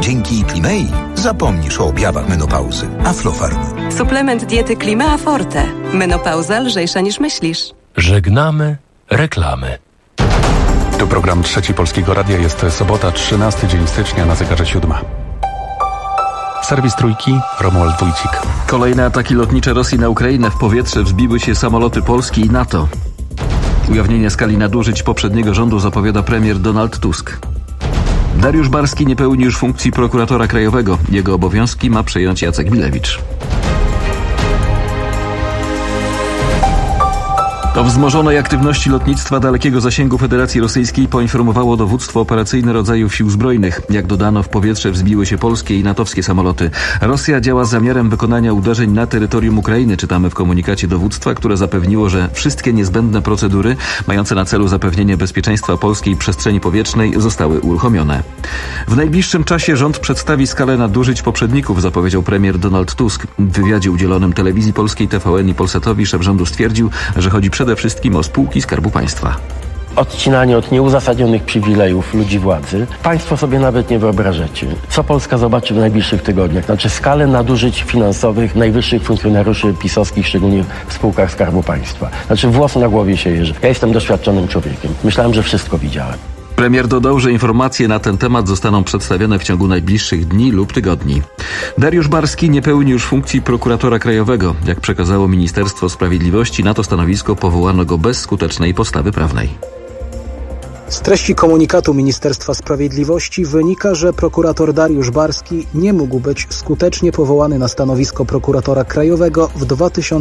Dzięki Klimei zapomnisz o objawach menopauzy. Aflofarm. Suplement diety Klimea Forte. Menopauza lżejsza niż myślisz. Żegnamy reklamy. Tu program Trzeci Polskiego Radia. Jest sobota, 13 dzień stycznia, na zegarze 7. Serwis Trójki, Romuald Wójcik. Kolejne ataki lotnicze Rosji na Ukrainę. W powietrze wzbiły się samoloty Polski i NATO. Ujawnienie skali nadużyć poprzedniego rządu zapowiada premier Donald Tusk. Dariusz Barski nie pełni już funkcji prokuratora krajowego. Jego obowiązki ma przejąć Jacek Milewicz. O wzmożonej aktywności lotnictwa dalekiego zasięgu Federacji Rosyjskiej poinformowało dowództwo operacyjne rodzajów sił zbrojnych. Jak dodano, w powietrze wzbiły się polskie i natowskie samoloty. Rosja działa z zamiarem wykonania uderzeń na terytorium Ukrainy, czytamy w komunikacie dowództwa, które zapewniło, że wszystkie niezbędne procedury mające na celu zapewnienie bezpieczeństwa polskiej przestrzeni powietrznej zostały uruchomione. W najbliższym czasie rząd przedstawi skalę nadużyć poprzedników, zapowiedział premier Donald Tusk. W wywiadzie udzielonym telewizji polskiej TVN i Polsatowi szef rządu stwierdził, że chodzi przede wszystkim o spółki Skarbu Państwa. Odcinanie od nieuzasadnionych przywilejów ludzi władzy. Państwo sobie nawet nie wyobrażacie, co Polska zobaczy w najbliższych tygodniach. Znaczy skalę nadużyć finansowych najwyższych funkcjonariuszy pisowskich, szczególnie w spółkach Skarbu Państwa. Znaczy włos na głowie się jeży. Ja jestem doświadczonym człowiekiem. Myślałem, że wszystko widziałem. Premier dodał, że informacje na ten temat zostaną przedstawione w ciągu najbliższych dni lub tygodni. Dariusz Barski nie pełni już funkcji prokuratora krajowego. Jak przekazało Ministerstwo Sprawiedliwości, na to stanowisko powołano go bez skutecznej podstawy prawnej. Z treści komunikatu Ministerstwa Sprawiedliwości wynika, że prokurator Dariusz Barski nie mógł być skutecznie powołany na stanowisko prokuratora krajowego w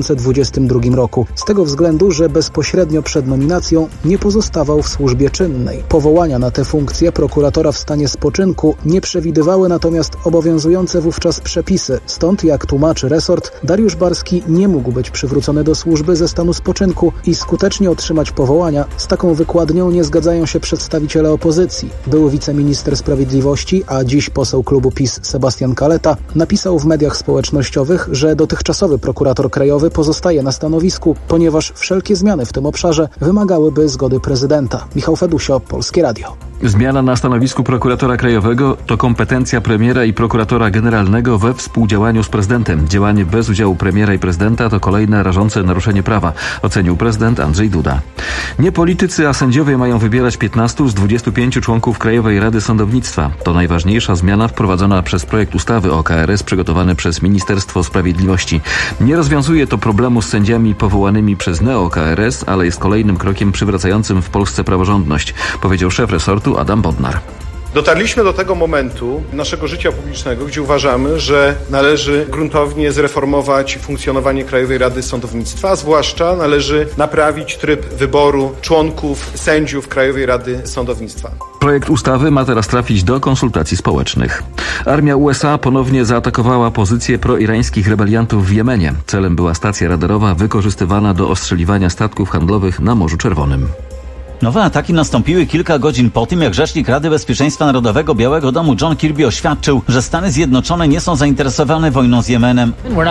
2022 roku. Z tego względu, że bezpośrednio przed nominacją nie pozostawał w służbie czynnej. Powołania na tę funkcję prokuratora w stanie spoczynku nie przewidywały natomiast obowiązujące wówczas przepisy. Stąd, jak tłumaczy resort, Dariusz Barski nie mógł być przywrócony do służby ze stanu spoczynku i skutecznie otrzymać powołania. Z taką wykładnią nie zgadzają się przedstawiciele opozycji. Był wiceminister sprawiedliwości, a dziś poseł klubu PiS Sebastian Kaleta napisał w mediach społecznościowych, że dotychczasowy prokurator krajowy pozostaje na stanowisku, ponieważ wszelkie zmiany w tym obszarze wymagałyby zgody prezydenta. Michał Fedusio, Polskie Radio. Zmiana na stanowisku prokuratora krajowego to kompetencja premiera i prokuratora generalnego we współdziałaniu z prezydentem. Działanie bez udziału premiera i prezydenta to kolejne rażące naruszenie prawa, ocenił prezydent Andrzej Duda. Nie politycy, a sędziowie mają wybierać 15 z 25 członków Krajowej Rady Sądownictwa. To najważniejsza zmiana wprowadzona przez projekt ustawy o KRS przygotowany przez Ministerstwo Sprawiedliwości. Nie rozwiązuje to problemu z sędziami powołanymi przez neo-KRS, ale jest kolejnym krokiem przywracającym w Polsce praworządność, powiedział szef resortu Adam Bodnar. Dotarliśmy do tego momentu naszego życia publicznego, gdzie uważamy, że należy gruntownie zreformować funkcjonowanie Krajowej Rady Sądownictwa, a zwłaszcza należy naprawić tryb wyboru członków, sędziów Krajowej Rady Sądownictwa. Projekt ustawy ma teraz trafić do konsultacji społecznych. Armia USA ponownie zaatakowała pozycje proirańskich rebeliantów w Jemenie. Celem była stacja radarowa wykorzystywana do ostrzeliwania statków handlowych na Morzu Czerwonym. Nowe ataki nastąpiły kilka godzin po tym, jak rzecznik Rady Bezpieczeństwa Narodowego Białego Domu John Kirby oświadczył, że Stany Zjednoczone nie są zainteresowane wojną z Jemenem.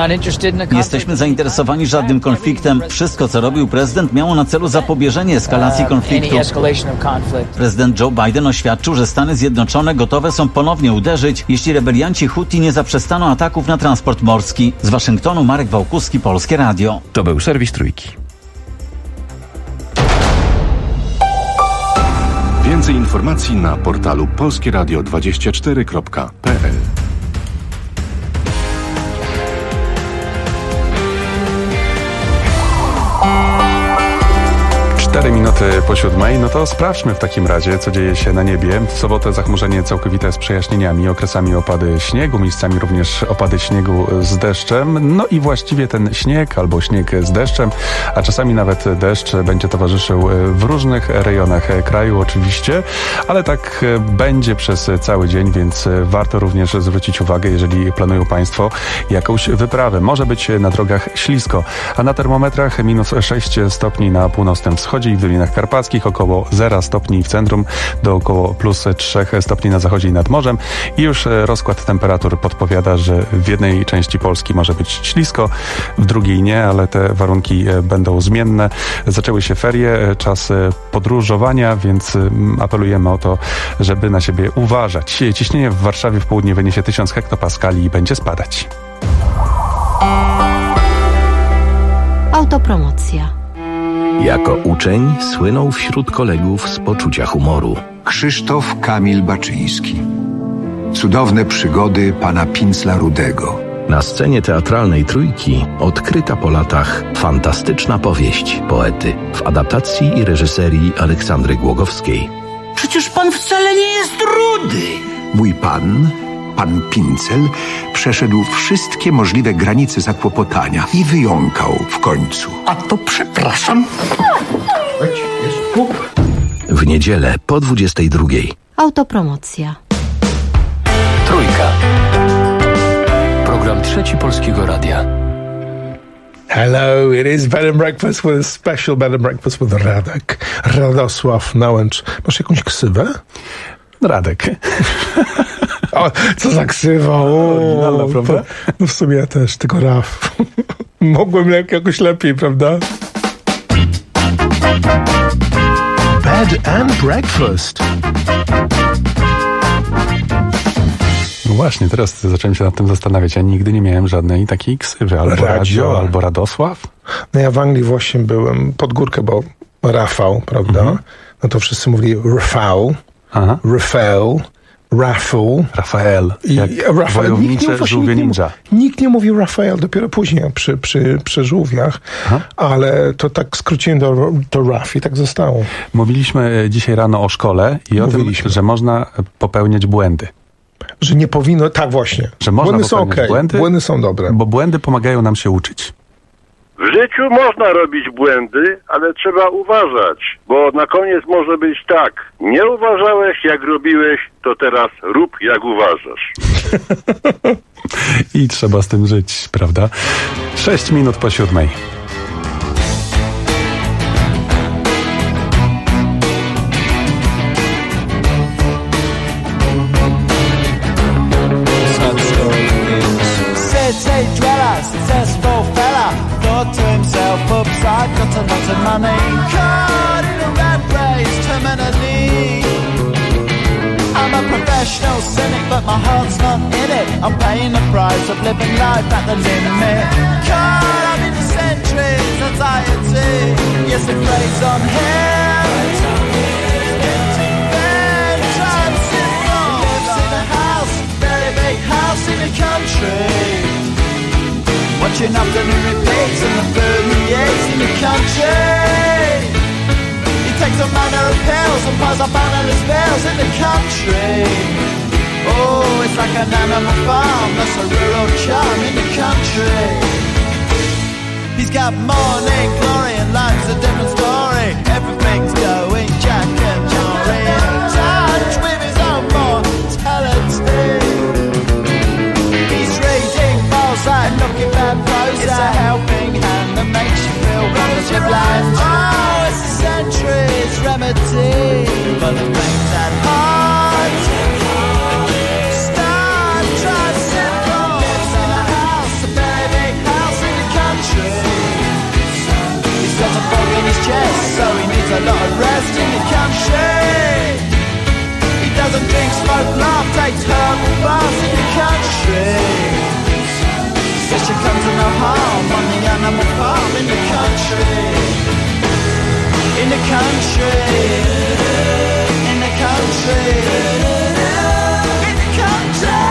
Nie jesteśmy zainteresowani żadnym konfliktem. Wszystko, co robił prezydent, miało na celu zapobieżenie eskalacji konfliktu. Prezydent Joe Biden oświadczył, że Stany Zjednoczone gotowe są ponownie uderzyć, jeśli rebelianci Huti nie zaprzestaną ataków na transport morski. Z Waszyngtonu Marek Wałkuski, Polskie Radio. To był serwis Trójki. Więcej informacji na portalu polskieradio24.pl. 4 minuty po 7:00, no to sprawdźmy w takim razie, co dzieje się na niebie. W sobotę zachmurzenie całkowite z przejaśnieniami, okresami opady śniegu, miejscami również opady śniegu z deszczem. No i właściwie ten śnieg albo śnieg z deszczem, a czasami nawet deszcz będzie towarzyszył w różnych rejonach kraju oczywiście, ale tak będzie przez cały dzień, więc warto również zwrócić uwagę, jeżeli planują Państwo jakąś wyprawę. Może być na drogach ślisko, a na termometrach -6 stopni na północnym wschodzie, wschodzi, w Dolinach Karpackich około 0 stopni w centrum do około plus 3 stopni na zachodzie i nad morzem. I już rozkład temperatur podpowiada, że w jednej części Polski może być ślisko, w drugiej nie, ale te warunki będą zmienne. Zaczęły się ferie, czas podróżowania, więc apelujemy o to, żeby na siebie uważać. Ciśnienie w Warszawie w południe wyniesie 1000 hektopaskali i będzie spadać. Autopromocja. Jako uczeń słynął wśród kolegów z poczucia humoru. Krzysztof Kamil Baczyński. Cudowne przygody pana Pincla Rudego. Na scenie teatralnej Trójki odkryta po latach fantastyczna powieść poety w adaptacji i reżyserii Aleksandry Głogowskiej. Przecież pan wcale nie jest rudy. Mój pan Pincel, przeszedł wszystkie możliwe granice zakłopotania i wyjąkał w końcu. A to przepraszam. W niedzielę po 22. Autopromocja. Trójka. Program Trzeci Polskiego Radia. Hello, it is Bed and Breakfast with a special Bed and Breakfast with Radosław Nałęcz. Masz jakąś ksywę? Radek. O, co za ksywa. Oryginalna, prawda? No w sumie ja też, tylko Raf. Mogłem jakoś lepiej, prawda? Bed and Breakfast. No właśnie, teraz zacząłem się nad tym zastanawiać. Ja nigdy nie miałem żadnej takiej ksywy. Albo Radio, albo Radosław. No ja w Anglii właśnie byłem pod górkę, bo Rafał, prawda? No to wszyscy mówili Rafał, Rafael. Wojownicze żółwie ninja. Nikt nie mówił Rafael, dopiero później przy żółwiach, ale to tak skróciłem do Raf i tak zostało. Mówiliśmy dzisiaj rano o szkole i o tym, że można popełniać błędy. Że nie powinno, tak właśnie. Że można błędy są okej, błędy są dobre. Bo błędy pomagają nam się uczyć. W życiu można robić błędy, ale trzeba uważać, bo na koniec może być tak. Nie uważałeś, jak robiłeś, to teraz rób, jak uważasz. I trzeba z tym żyć, prawda? 6 minut po 7. To himself, oops, I've got a lot of money. Caught in a rat race, terminally. I'm a professional cynic, but my heart's not in it. I'm paying the price of living life at the limit. Caught up in the centuries, anxiety. Yes, it plays on him. Empty bed, transcendental. Lives in a house, very big house in the country. Watching afternoon repeats and the food he eats in the country. He takes a manner of pills and piles up analyst bills in the country. Oh, it's like an animal farm, that's a rural charm in the country. He's got morning glory and life's a different story. Everything's going Jack and Jory. In touch with his own mortality. And looking bad clothes, it's a helping hand that makes you feel relative bland. Oh, it's a century's remedy for the things at heart. Star tricycle lives in a house, a very big house in the country. He's got a fog in his chest, so he needs a lot of rest in the country. He doesn't drink, smoke, laugh, takes herbal baths in the country. Says you come to no harm on the animal farm in the country. In the country. In the country. In the country.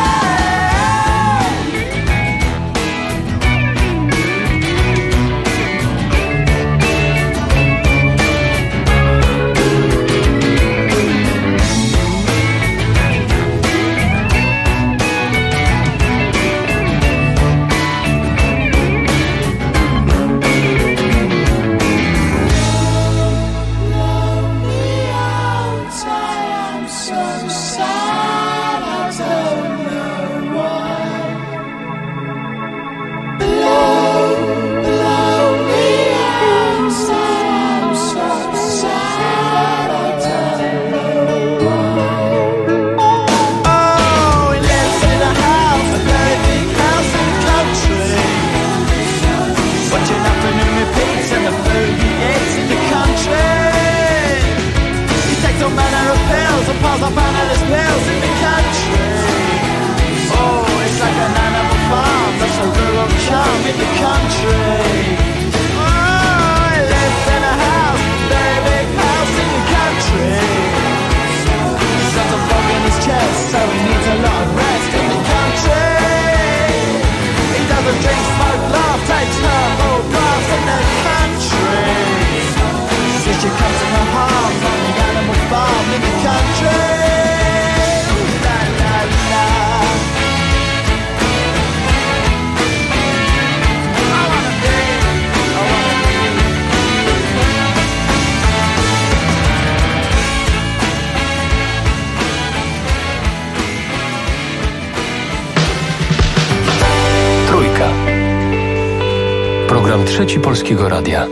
Program Trzeci Polskiego Radia.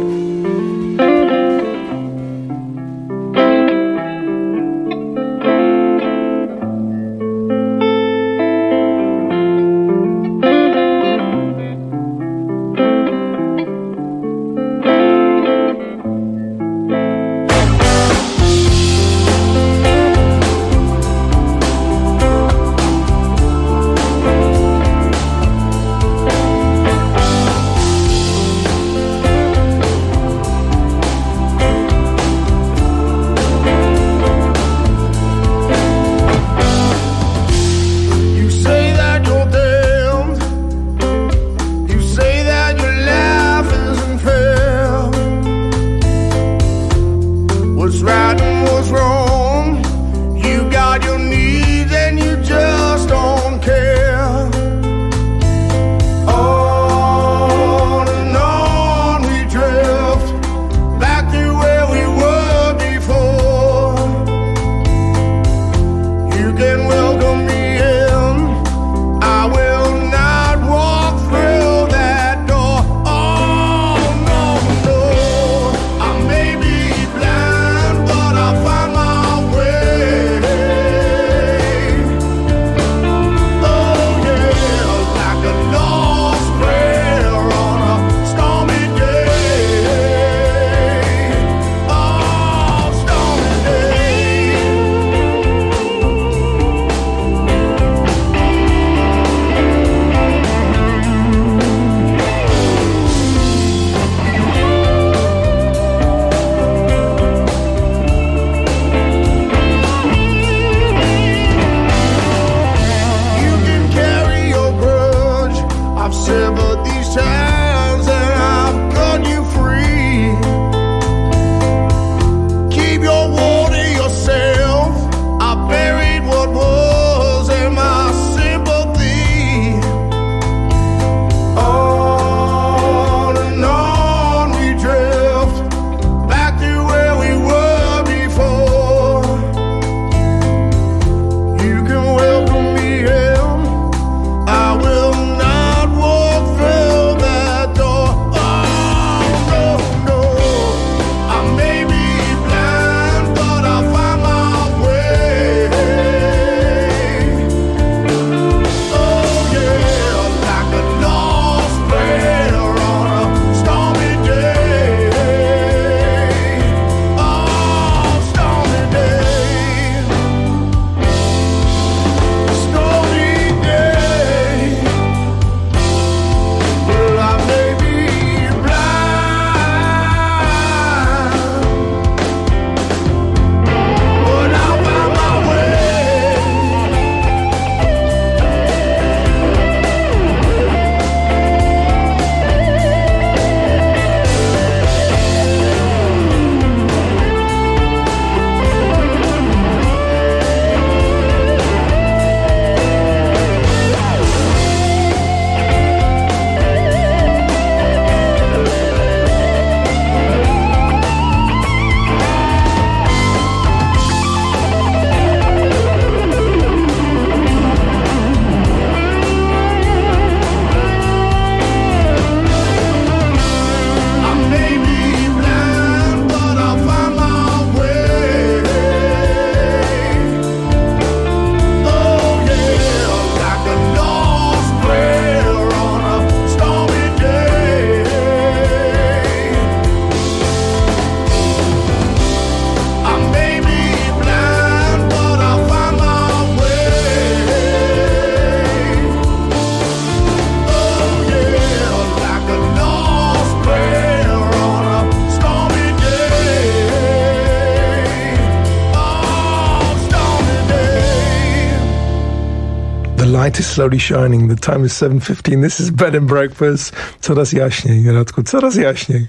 light is slowly shining. The time is 7:15. This is Bed and Breakfast. Coraz jaśniej, Radku, coraz jaśniej.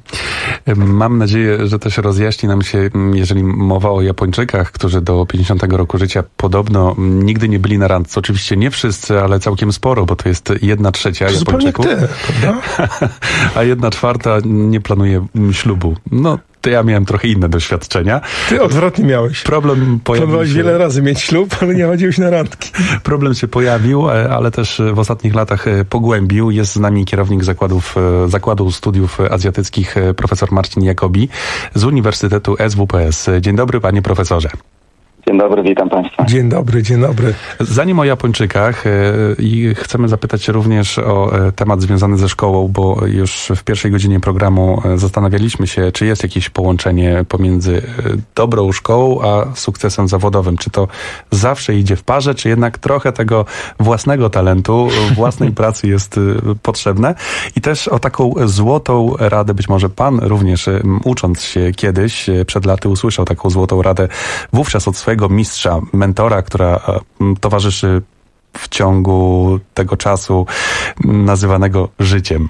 Mam nadzieję, że to się rozjaśni nam się, jeżeli mowa o Japończykach, którzy do 50 roku życia podobno nigdy nie byli na randce. Oczywiście nie wszyscy, ale całkiem sporo, bo to jest 1/3 Japończyków. Zupełnie ty, prawda? A 1/4 nie planuje ślubu. No, To ja miałem trochę inne doświadczenia. Ty odwrotnie miałeś. Problem pojawił Planowałeś się... wiele razy mieć ślub, ale nie chodziłeś na randki. Problem się pojawił, ale też w ostatnich latach pogłębił. Jest z nami kierownik Zakładu Studiów Azjatyckich profesor Marcin Jacobi z Uniwersytetu SWPS. Dzień dobry, panie profesorze. Dzień dobry, witam państwa. Dzień dobry, dzień dobry. Zanim o Japończykach i chcemy zapytać się również o temat związany ze szkołą, bo już w pierwszej godzinie programu zastanawialiśmy się, czy jest jakieś połączenie pomiędzy dobrą szkołą a sukcesem zawodowym. Czy to zawsze idzie w parze, czy jednak trochę tego własnego talentu, własnej pracy jest potrzebne. I też o taką złotą radę, być może pan również ucząc się kiedyś, przed laty usłyszał taką złotą radę wówczas od swojego mistrza, mentora, która towarzyszy w ciągu tego czasu nazywanego życiem.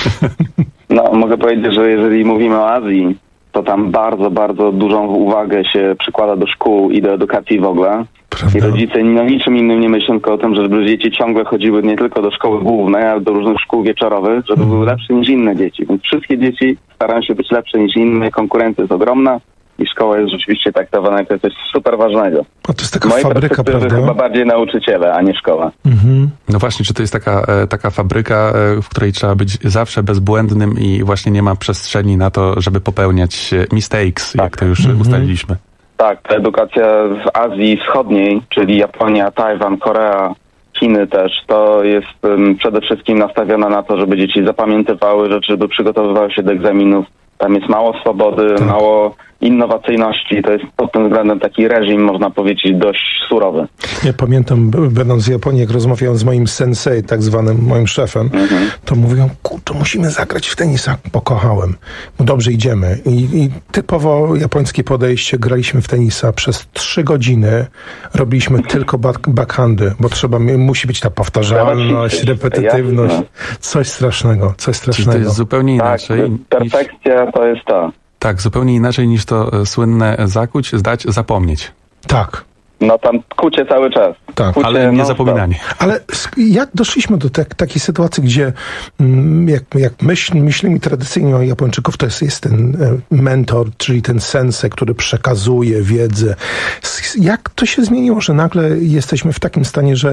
No, mogę powiedzieć, że jeżeli mówimy o Azji, to tam bardzo, bardzo dużą uwagę się przykłada do szkół i do edukacji w ogóle. Prawda. I rodzice niczym innym nie myślą tylko o tym, żeby dzieci ciągle chodziły nie tylko do szkoły głównej, ale do różnych szkół wieczorowych, żeby były lepsze niż inne dzieci. Więc wszystkie dzieci starają się być lepsze niż inne, konkurencja jest ogromna. I szkoła jest rzeczywiście traktowana jako coś super ważnego. A to jest taka fabryka, prawda? Chyba bardziej nauczyciele, a nie szkoła. No właśnie, czy to jest taka fabryka, w której trzeba być zawsze bezbłędnym i właśnie nie ma przestrzeni na to, żeby popełniać mistakes, jak to już ustaliliśmy? Tak, ta edukacja w Azji Wschodniej, czyli Japonia, Tajwan, Korea, Chiny też, to jest przede wszystkim nastawiona na to, żeby dzieci zapamiętywały rzeczy, żeby przygotowywały się do egzaminów. Tam jest mało swobody, mało innowacyjności. To jest pod tym względem taki reżim, można powiedzieć, dość surowy. Ja pamiętam, będąc w Japonii, jak rozmawiałem z moim sensei, tak zwanym moim szefem, to mówią, kurczę, musimy zagrać w tenisa. Pokochałem. No dobrze, idziemy. I typowo japońskie podejście, graliśmy w tenisa przez 3 godziny. Robiliśmy tylko backhandy, bo musi być ta powtarzalność, repetytywność. Coś strasznego, coś strasznego. Czyli to jest zupełnie inaczej. Tak, perfekcja to jest to. Tak, zupełnie inaczej niż to słynne zakuć, zdać, zapomnieć. Tak. No tam kucie cały czas. Tak, kucie, ale nie zapominanie. Ale jak doszliśmy do takiej sytuacji, gdzie jak myślimy tradycyjnie o Japończyków, to jest ten mentor, czyli ten sensei, który przekazuje wiedzę. Jak to się zmieniło, że nagle jesteśmy w takim stanie, że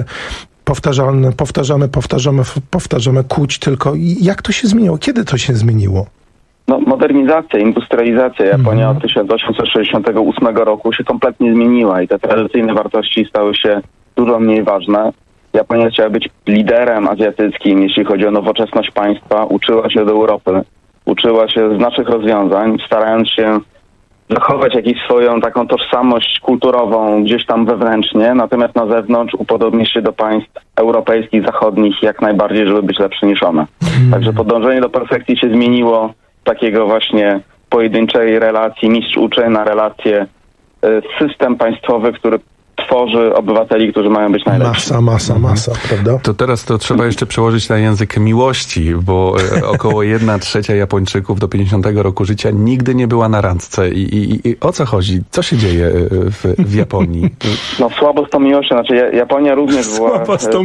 powtarzamy kuć tylko. Jak to się zmieniło? Kiedy to się zmieniło? No, modernizacja, industrializacja. Japonia od 1868 roku się kompletnie zmieniła i te tradycyjne wartości stały się dużo mniej ważne. Japonia chciała być liderem azjatyckim, jeśli chodzi o nowoczesność państwa. Uczyła się do Europy, uczyła się z naszych rozwiązań, starając się zachować jakąś swoją taką tożsamość kulturową gdzieś tam wewnętrznie, natomiast na zewnątrz upodobnić się do państw europejskich, zachodnich jak najbardziej, żeby być lepsze niż one. Także podążenie do perfekcji się zmieniło takiego właśnie pojedynczej relacji mistrz-uczeń na relację system państwowy, który tworzy obywateli, którzy mają być najlepsi. Masa, prawda? To teraz to trzeba jeszcze przełożyć na język miłości, bo około 1/3 Japończyków do 50 roku życia nigdy nie była na randce. I o co chodzi? Co się dzieje w Japonii? No słabo z tą miłością. Znaczy Japonia również była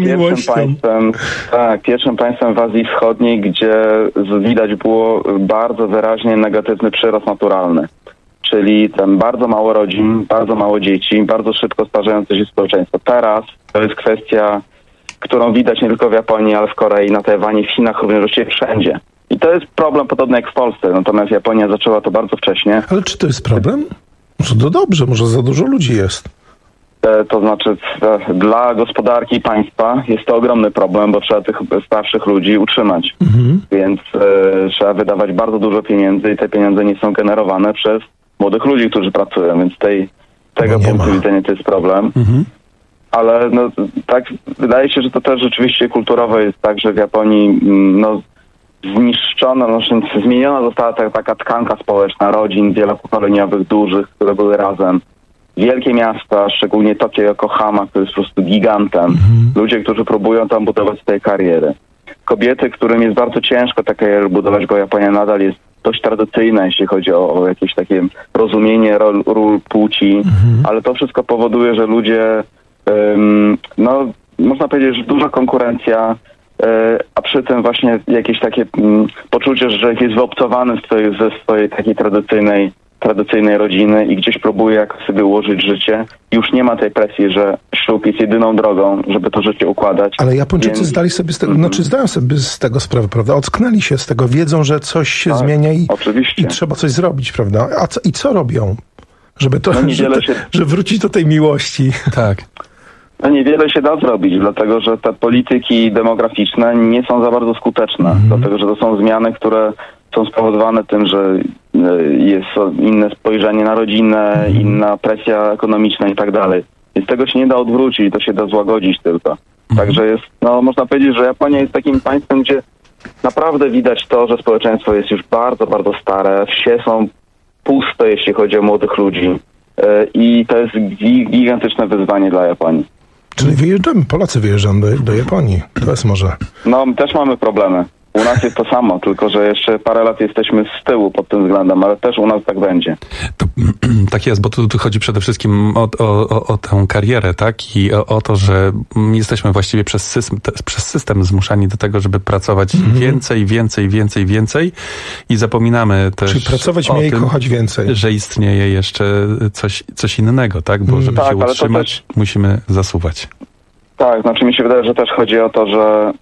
pierwszym państwem w Azji Wschodniej, gdzie widać było bardzo wyraźnie negatywny przyrost naturalny. Czyli tam bardzo mało rodzin, bardzo mało dzieci, bardzo szybko starzejące się społeczeństwo. Teraz to jest kwestia, którą widać nie tylko w Japonii, ale w Korei, na Tajwanie, w Chinach, również właściwie wszędzie. I to jest problem podobny jak w Polsce, natomiast Japonia zaczęła to bardzo wcześnie. Ale czy to jest problem? Może to dobrze, może za dużo ludzi jest. To znaczy dla gospodarki państwa jest to ogromny problem, bo trzeba tych starszych ludzi utrzymać. Więc trzeba wydawać bardzo dużo pieniędzy i te pieniądze nie są generowane przez młodych ludzi, którzy pracują, więc tego punktu widzenia to jest problem. Ale no, tak wydaje się, że to też rzeczywiście kulturowo jest tak, że w Japonii zniszczona, zmieniona została taka tkanka społeczna rodzin wielopokoleniowych, dużych, które były razem. Wielkie miasta, szczególnie Tokio, Yokohama, które jest po prostu gigantem. Ludzie, którzy próbują tam budować swoje kariery. Kobiety, którym jest bardzo ciężko tę karierę budować, bo Japonia nadal jest dość tradycyjna, jeśli chodzi o jakieś takie rozumienie ról płci, ale to wszystko powoduje, że ludzie, można powiedzieć, że duża konkurencja, a przy tym właśnie jakieś takie poczucie, że człowiek jest wyobcowany ze swojej takiej tradycyjnej tradycyjnej rodziny i gdzieś próbuje jakoś sobie ułożyć życie. Już nie ma tej presji, że ślub jest jedyną drogą, żeby to życie układać. Ale Japończycy zdali sobie z tego, zdają sobie z tego sprawę, prawda? Ocknęli się z tego, wiedzą, że coś się zmienia i trzeba coś zrobić, prawda? I co robią? Żeby to, żeby wrócić do tej miłości. Tak. No niewiele się da zrobić, dlatego że te polityki demograficzne nie są za bardzo skuteczne, dlatego że to są zmiany, które są spowodowane tym, że jest inne spojrzenie na rodzinę, inna presja ekonomiczna i tak dalej. Więc tego się nie da odwrócić, to się da złagodzić tylko. Także jest, można powiedzieć, że Japonia jest takim państwem, gdzie naprawdę widać to, że społeczeństwo jest już bardzo, bardzo stare, wsie są puste, jeśli chodzi o młodych ludzi i to jest gigantyczne wyzwanie dla Japonii. Czyli Polacy wyjeżdżają do Japonii. To jest może... No, my też mamy problemy. U nas jest to samo, tylko że jeszcze parę lat jesteśmy z tyłu pod tym względem, ale też u nas tak będzie. Tak jest, bo tu chodzi przede wszystkim o tę karierę, tak? I o to, że jesteśmy właściwie przez system zmuszani do tego, żeby pracować więcej i zapominamy też czyli pracować mniej i kochać więcej. Że istnieje jeszcze coś innego, tak? Bo żeby się utrzymać, musimy zasuwać. Tak, znaczy mi się wydaje, że też chodzi o to, że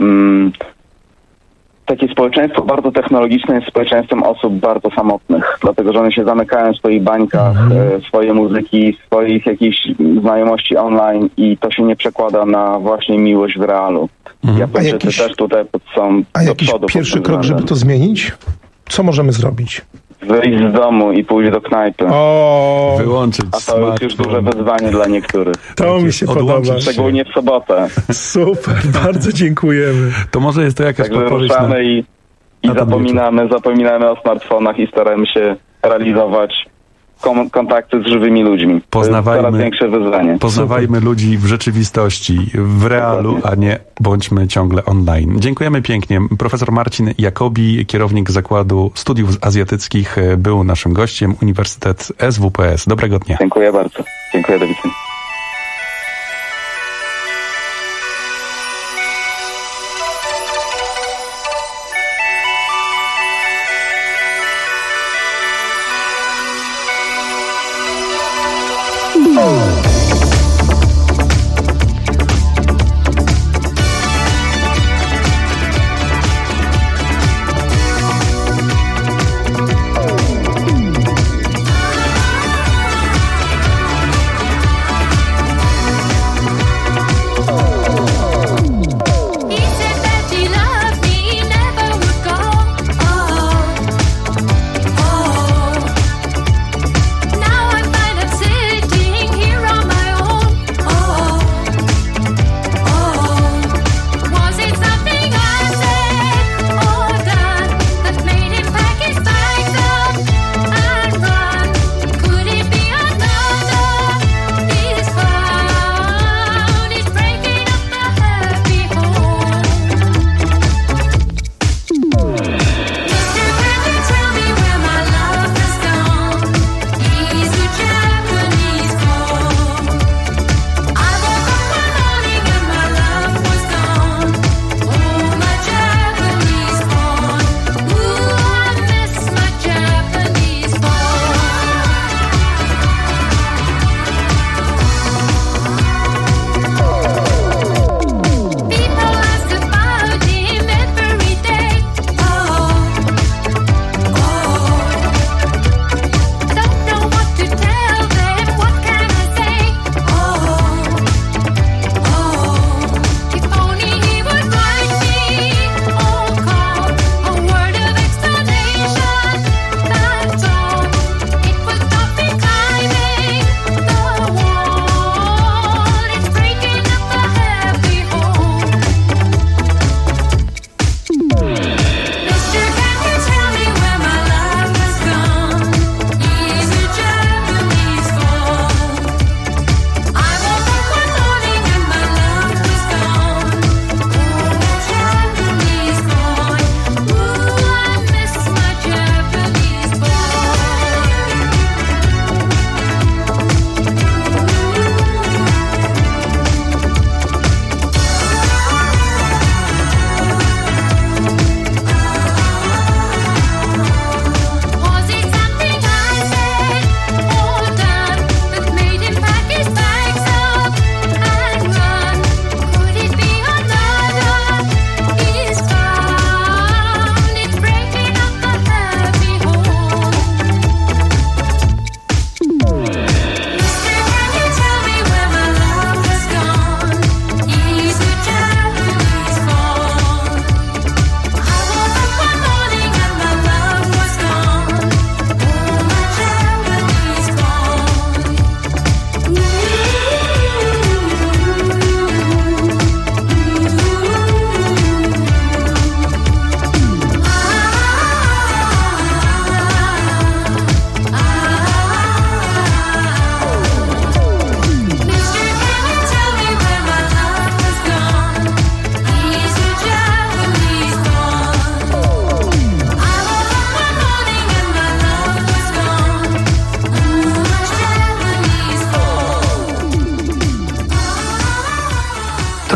takie społeczeństwo bardzo technologiczne jest społeczeństwem osób bardzo samotnych, dlatego że one się zamykają w swoich bańkach, swoje muzyki, swoich jakichś znajomości online i to się nie przekłada na właśnie miłość w realu. Japończycy też tutaj są do przodu. A pierwszy krok, żeby to zmienić? Co możemy zrobić? Wyjść z domu i pójść do knajpy. Wyłączyć a to jest już duże wyzwanie dla niektórych. To mi się podoba. Szczególnie w sobotę. Super, bardzo dziękujemy. To może jest to jakaś podpowiedź. I zapominamy o smartfonach i staramy się realizować kontakty z żywymi ludźmi. To jest coraz większe wyzwanie. Poznawajmy ludzi w rzeczywistości, w realu, a nie bądźmy ciągle online. Dziękujemy pięknie. Profesor Marcin Jakobi, kierownik Zakładu Studiów Azjatyckich, był naszym gościem, Uniwersytet SWPS. Dobrego dnia. Dziękuję bardzo. Dziękuję, do widzenia.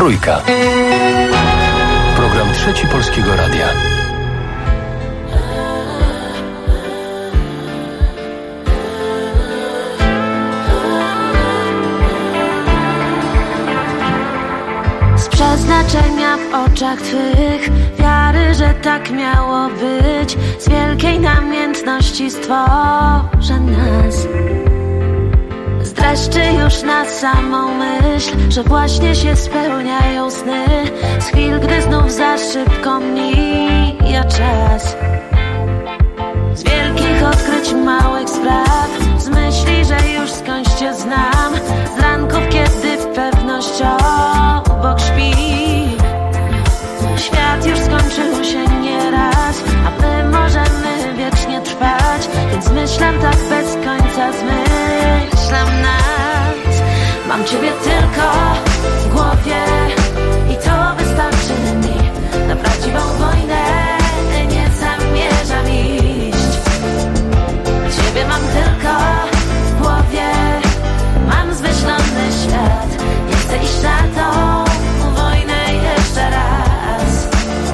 Trójka. Program Trzeci Polskiego Radia. Z przeznaczenia w oczach Twych, wiary, że tak miało być, z wielkiej namiętności stworzę nas. Z dreszczy już na samą myśl, że właśnie się spełniają sny, z chwil, gdy znów za szybko mija czas. Z wielkich odkryć małych spraw, z myśli, że już skądś Cię znam, z ranków, kiedy pewność obok śpi. Świat już skończył się nieraz, a my możemy wiecznie trwać, więc myślam tak bez końca, zmyślam nas. Mam Ciebie tylko w głowie i to wystarczy mi. Na prawdziwą wojnę nie zamierzam iść. Ciebie mam tylko w głowie, mam zmyślony świat. Nie chcę iść na tą wojnę jeszcze raz.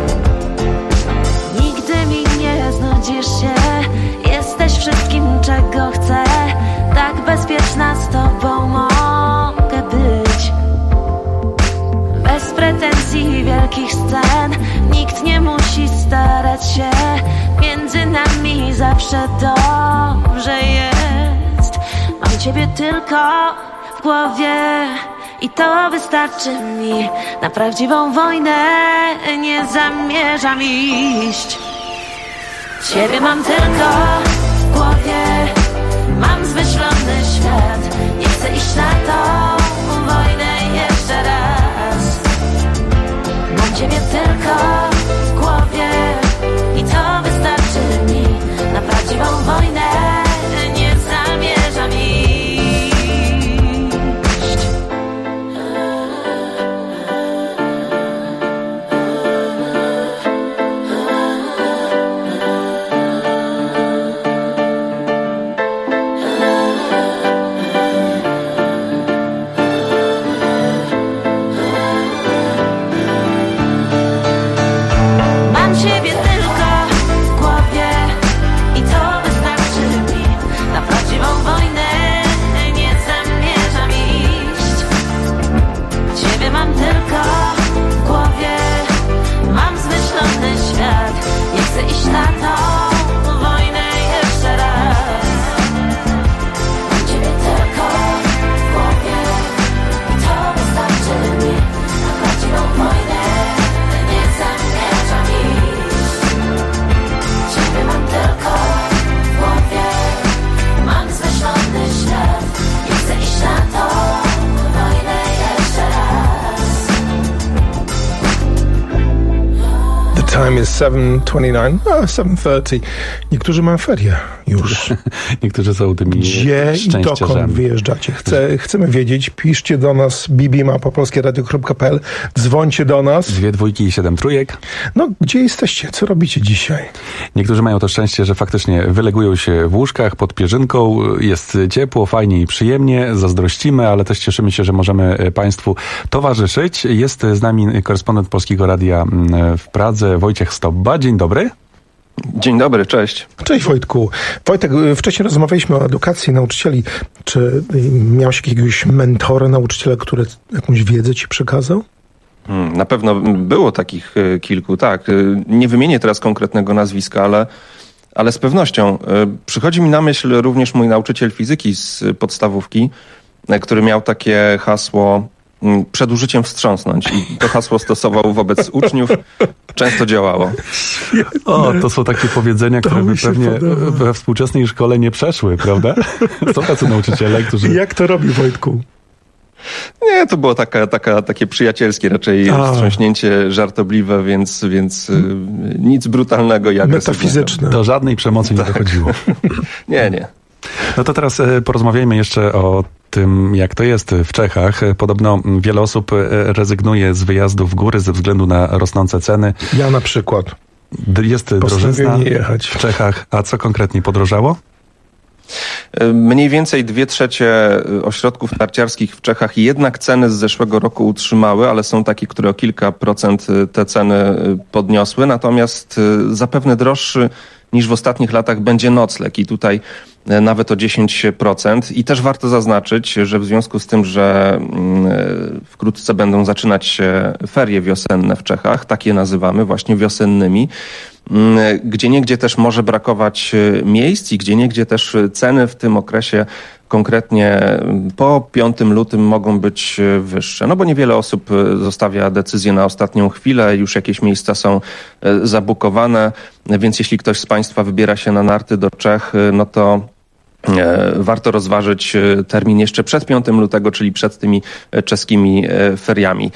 Nigdy mi nie znudzisz się, jesteś wszystkim, czego chcę. Tak bezpieczna z Tobą mogę być. Bez pretensji wielkich scen, nikt nie musi starać się. Między nami zawsze dobrze jest. Mam Ciebie tylko w głowie i to wystarczy mi. Na prawdziwą wojnę nie zamierzam iść. Ciebie mam tylko w głowie, mam zmyślony świat. Nie chcę iść na tą wojnę jeszcze raz. Mam Ciebie tylko w głowie i to wystarczy mi. Na prawdziwą wojnę nie zamierzam iść. Time is 7:29, 7:30. Niektórzy mają ferie już. Niektórzy są tymi gdzie i dokąd wyjeżdżacie? Chcemy wiedzieć. Piszcie do nas bbmapa.polskieradio.pl. Dzwońcie do nas. 2 dwójki i 7 trójek. No, gdzie jesteście? Co robicie dzisiaj? Niektórzy mają to szczęście, że faktycznie wylegują się w łóżkach pod pierzynką. Jest ciepło, fajnie i przyjemnie. Zazdrościmy, ale też cieszymy się, że możemy Państwu towarzyszyć. Jest z nami korespondent Polskiego Radia w Pradze, Wojciech Stobba. Dzień dobry. Dzień dobry, cześć. Cześć Wojtku. Wojtek, wcześniej rozmawialiśmy o edukacji nauczycieli. Czy miałeś jakiegoś mentora, nauczyciela, który jakąś wiedzę ci przekazał? Na pewno było takich kilku, tak. Nie wymienię teraz konkretnego nazwiska, ale z pewnością. Przychodzi mi na myśl również mój nauczyciel fizyki z podstawówki, który miał takie hasło: przed użyciem wstrząsnąć. I to hasło stosował wobec uczniów. Często działało. O, to są takie powiedzenia, które by pewnie we współczesnej szkole nie przeszły, prawda? Są tacy nauczyciele, którzy... Jak to robi, Wojtku? Nie, to było takie przyjacielskie raczej wstrząśnięcie żartobliwe, więc nic brutalnego. Metafizyczne. Do żadnej przemocy nie dochodziło. Nie. No to teraz porozmawiajmy jeszcze o tym, jak to jest w Czechach. Podobno wiele osób rezygnuje z wyjazdu w góry ze względu na rosnące ceny. Ja na przykład. Jest drożyzna w Czechach. A co konkretnie podrożało? Mniej więcej 2/3 ośrodków narciarskich w Czechach jednak ceny z zeszłego roku utrzymały, ale są takie, które o kilka procent te ceny podniosły. Natomiast zapewne droższy niż w ostatnich latach będzie nocleg i tutaj nawet o 10%. I też warto zaznaczyć, że w związku z tym, że wkrótce będą zaczynać się ferie wiosenne w Czechach, tak je nazywamy właśnie wiosennymi, gdzieniegdzie też może brakować miejsc i gdzieniegdzie też ceny w tym okresie konkretnie po 5 lutym mogą być wyższe. No bo niewiele osób zostawia decyzję na ostatnią chwilę, już jakieś miejsca są zabukowane, więc jeśli ktoś z Państwa wybiera się na narty do Czech, no to warto rozważyć termin jeszcze przed 5 lutego, czyli przed tymi czeskimi feriami.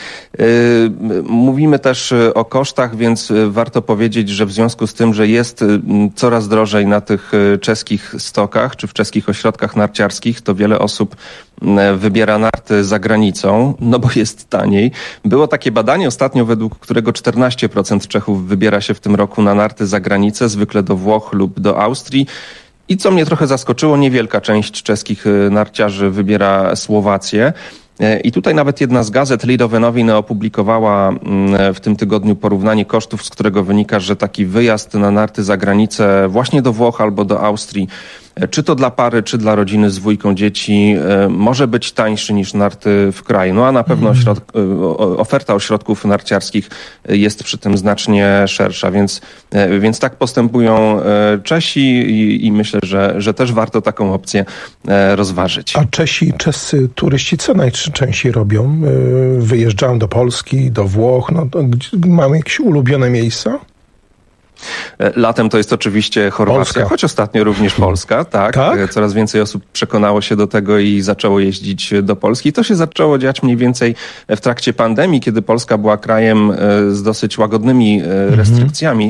Mówimy też o kosztach, więc warto powiedzieć, że w związku z tym, że jest coraz drożej na tych czeskich stokach czy w czeskich ośrodkach narciarskich, to wiele osób wybiera narty za granicą, no bo jest taniej. Było takie badanie ostatnio, według którego 14% Czechów wybiera się w tym roku na narty za granicę, zwykle do Włoch lub do Austrii. I co mnie trochę zaskoczyło, niewielka część czeskich narciarzy wybiera Słowację. I tutaj nawet jedna z gazet, Lidowe Nowiny, opublikowała w tym tygodniu porównanie kosztów, z którego wynika, że taki wyjazd na narty za granicę właśnie do Włoch albo do Austrii, czy to dla pary, czy dla rodziny z 2 dzieci, może być tańszy niż narty w kraju. No a na pewno oferta ośrodków narciarskich jest przy tym znacznie szersza, więc tak postępują Czesi i myślę, że też warto taką opcję rozważyć. A czescy turyści co najczęściej robią? Wyjeżdżają do Polski, do Włoch, no to mamy jakieś ulubione miejsca? Latem to jest oczywiście Chorwacja, choć ostatnio również Polska, tak? Coraz więcej osób przekonało się do tego i zaczęło jeździć do Polski. To się zaczęło dziać mniej więcej w trakcie pandemii, kiedy Polska była krajem z dosyć łagodnymi restrykcjami.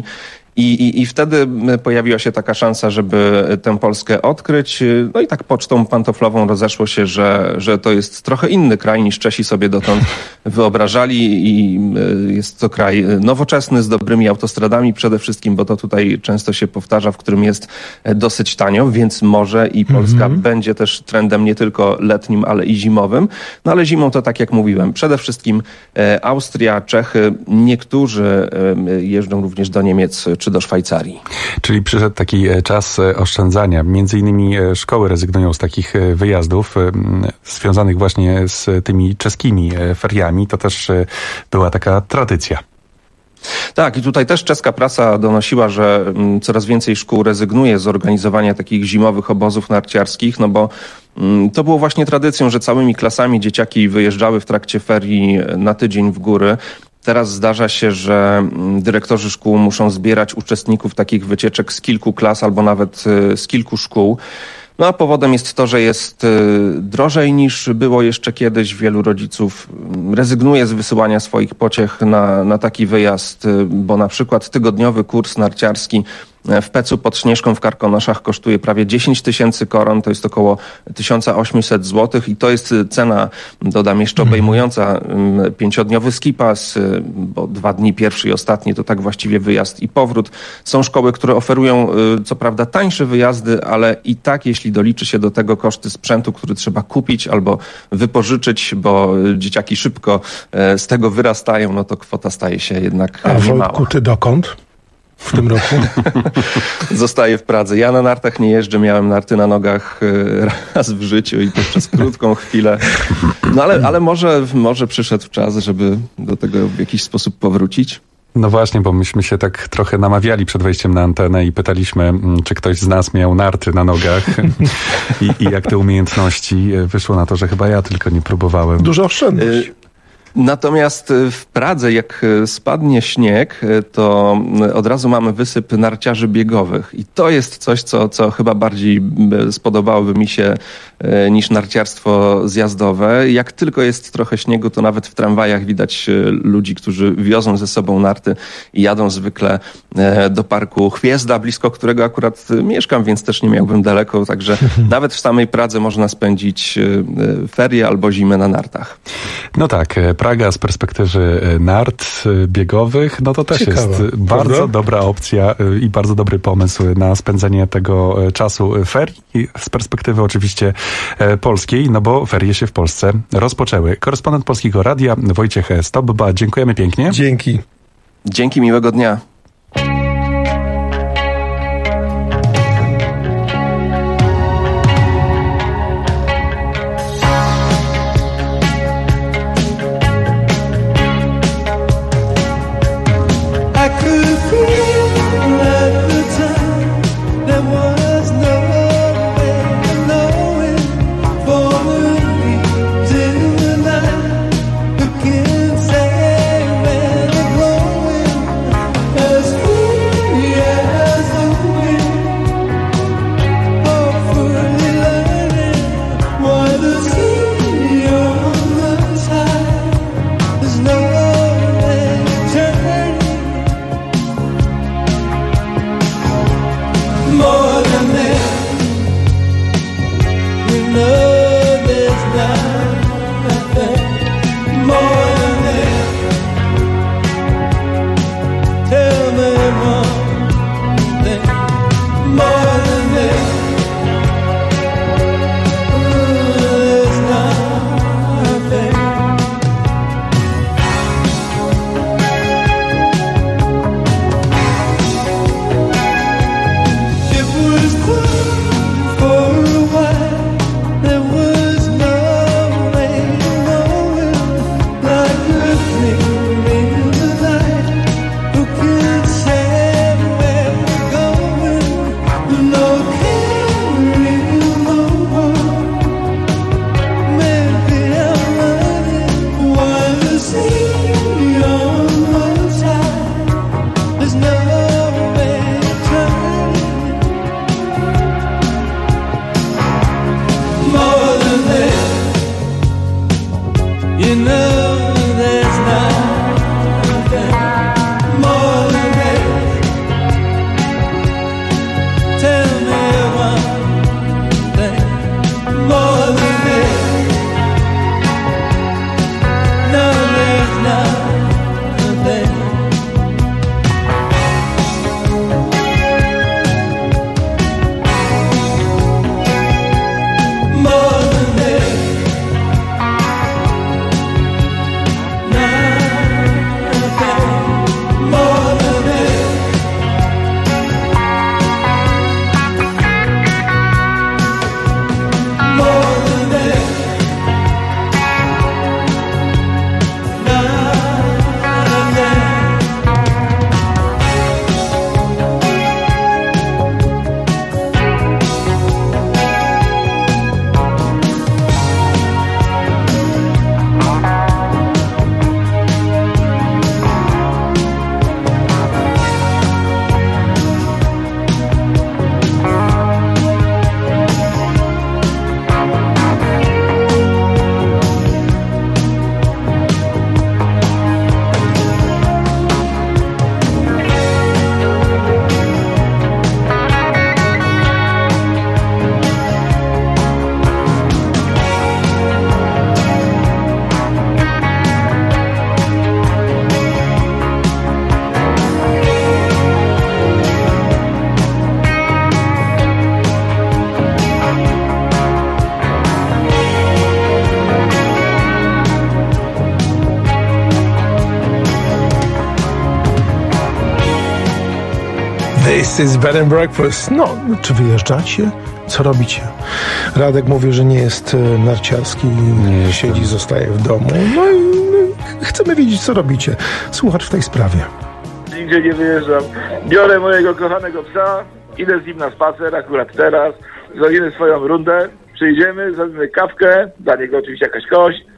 I wtedy pojawiła się taka szansa, żeby tę Polskę odkryć. No i tak pocztą pantoflową rozeszło się, że to jest trochę inny kraj niż Czesi sobie dotąd wyobrażali i jest to kraj nowoczesny, z dobrymi autostradami przede wszystkim, bo to tutaj często się powtarza, w którym jest dosyć tanio, więc może i Polska będzie też trendem nie tylko letnim, ale i zimowym. No ale zimą to tak jak mówiłem, przede wszystkim Austria, Czechy, niektórzy jeżdżą również do Niemiec czy do Szwajcarii. Czyli przyszedł taki czas oszczędzania. Między innymi szkoły rezygnują z takich wyjazdów związanych właśnie z tymi czeskimi feriami. To też była taka tradycja. Tak, i tutaj też czeska prasa donosiła, że coraz więcej szkół rezygnuje z organizowania takich zimowych obozów narciarskich, no bo to było właśnie tradycją, że całymi klasami dzieciaki wyjeżdżały w trakcie ferii na tydzień w góry. Teraz zdarza się, że dyrektorzy szkół muszą zbierać uczestników takich wycieczek z kilku klas albo nawet z kilku szkół. No a powodem jest to, że jest drożej niż było jeszcze kiedyś. Wielu rodziców rezygnuje z wysyłania swoich pociech na taki wyjazd, bo na przykład tygodniowy kurs narciarski w Pecu pod Śnieżką w Karkonoszach kosztuje prawie 10 000 koron, to jest około 1800 zł i to jest cena, dodam jeszcze, obejmująca 5-dniowy ski pass, bo 2 dni, pierwszy i ostatni to tak właściwie wyjazd i powrót. Są szkoły, które oferują co prawda tańsze wyjazdy, ale i tak jeśli doliczy się do tego koszty sprzętu, który trzeba kupić albo wypożyczyć, bo dzieciaki szybko z tego wyrastają, no to kwota staje się jednak niemała. A Wojtku, ty dokąd w tym roku? Zostaję w Pradze. Ja na nartach nie jeżdżę, miałem narty na nogach raz w życiu i to przez krótką chwilę. No ale może przyszedł czas, żeby do tego w jakiś sposób powrócić. No właśnie, bo myśmy się tak trochę namawiali przed wejściem na antenę i pytaliśmy, czy ktoś z nas miał narty na nogach i jak te umiejętności. Wyszło na to, że chyba ja tylko nie próbowałem. Dużo oszczędność. Natomiast w Pradze, jak spadnie śnieg, to od razu mamy wysyp narciarzy biegowych. I to jest coś, co chyba bardziej spodobałoby mi się niż narciarstwo zjazdowe. Jak tylko jest trochę śniegu, to nawet w tramwajach widać ludzi, którzy wiozą ze sobą narty i jadą zwykle do parku Chwiezda, blisko którego akurat mieszkam, więc też nie miałbym daleko. Także nawet w samej Pradze można spędzić ferie albo zimę na nartach. No tak, Praga z perspektywy nart biegowych, no to też Ciekawe, jest bardzo dobra opcja i bardzo dobry pomysł na spędzenie tego czasu ferii z perspektywy oczywiście polskiej, no bo ferie się w Polsce rozpoczęły. Korespondent Polskiego Radia Wojciech Stobba, dziękujemy pięknie. Dzięki. Dzięki, miłego dnia. This is Bed and Breakfast. No, czy wyjeżdżacie? Co robicie? Radek mówi, że nie jest narciarski, siedzi, zostaje w domu. No i chcemy wiedzieć, co robicie. Słuchacz w tej sprawie. Nigdzie nie wyjeżdżam. Biorę mojego kochanego psa, idę z nim na spacer, akurat teraz. Zrobimy swoją rundę, przyjdziemy, zrobimy kawkę, dla niego oczywiście jakaś kość,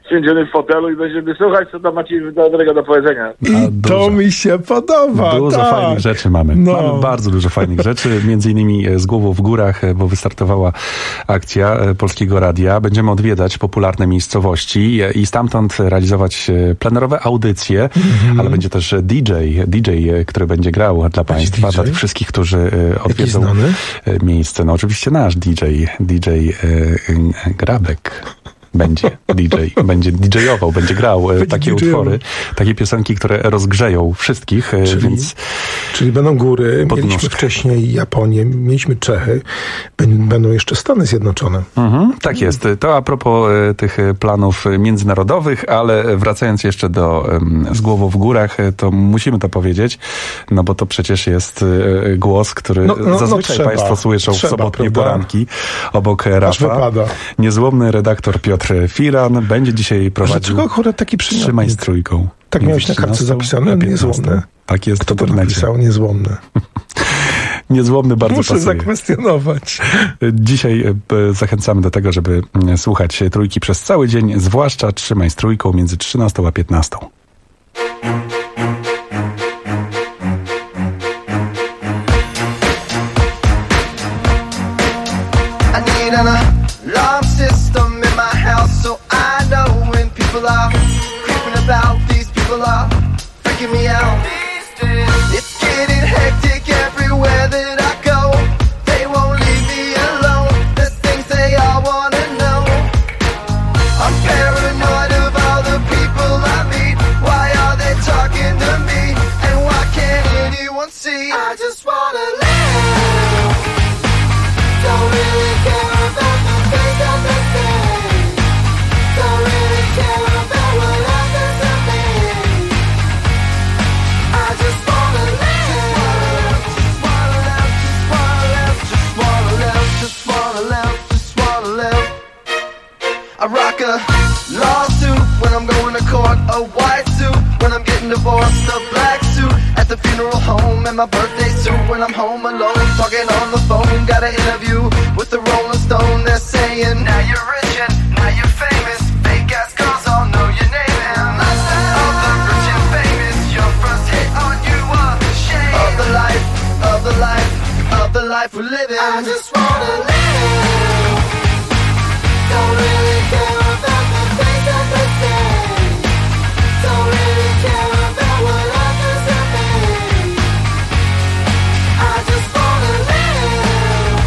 siądziemy w fotelu i będziemy słuchać, co tam macie dobrego do powiedzenia. I to mi się podoba. Dużo fajnych rzeczy mamy. Mamy bardzo dużo fajnych rzeczy, między innymi Z głową w górach, bo wystartowała akcja Polskiego Radia. Będziemy odwiedzać popularne miejscowości i stamtąd realizować plenerowe audycje, ale będzie też DJ, który będzie grał dla państwa, dla tych wszystkich, którzy odwiedzą miejsce. No oczywiście nasz DJ Grabek. Będzie DJ-ował, będzie grał takie utwory, takie piosenki, które rozgrzeją wszystkich, Czyli będą góry, mieliśmy wcześniej Japonię, mieliśmy Czechy, będą jeszcze Stany Zjednoczone. Tak jest. To a propos tych planów międzynarodowych, ale wracając jeszcze do Z głową w górach, to musimy to powiedzieć, no bo to przecież jest głos, który zazwyczaj państwo słyszą w sobotnie poranki obok Rafa. Niezłomny redaktor Piotr Firan będzie dzisiaj prowadził taki Trzymaj z trójką. Tak miałeś na kartce zapisane, niezłomne. Tak jest. Kto to napisał? Niezłomne. Niezłomny bardzo Muszę pasuje. zakwestionować. Dzisiaj zachęcamy do tego, żeby słuchać Trójki przez cały dzień, zwłaszcza Trzymaj z trójką między 13 a 15. Alarm system in my house, so I know when people are creeping about. These people are freaking me out. It's getting hectic everywhere that I go. They won't leave me alone. There's things they all wanna know. I'm paranoid of all the people I meet. Why are they talking to me? And why can't anyone see? I just wanna live. Don't really care about the things that they say. Don't really care about what happens to me. I just wanna live. Just wanna live, just wanna live, just wanna live, just wanna live, just wanna live. I rock a lawsuit when I'm going to court, a white suit when I'm getting divorced, a black suit at the funeral home, and my birthday suit when I'm home alone, talking on the phone. Got an interview with the Rolling Stone. They're saying, now you're rich and now you're famous. Fake ass girls all know your name. And of the rich and famous, your first hit on you are the shame of the life, of the life, of the life we're living. I just wanna live. Don't really care about the things that they say. Don't really care about what happens to me. I just wanna live.